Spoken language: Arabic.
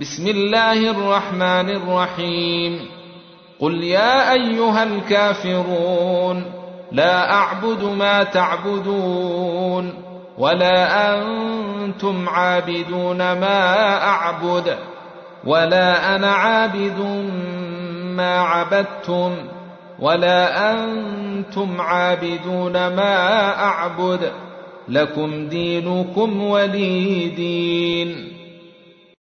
بسم الله الرحمن الرحيم قل يا أيها الكافرون لا أعبد ما تعبدون ولا أنتم عابدون ما أعبد ولا أنا عابد ما عبدتم ولا أنتم عابدون ما أعبد لكم دينكم ولي دين.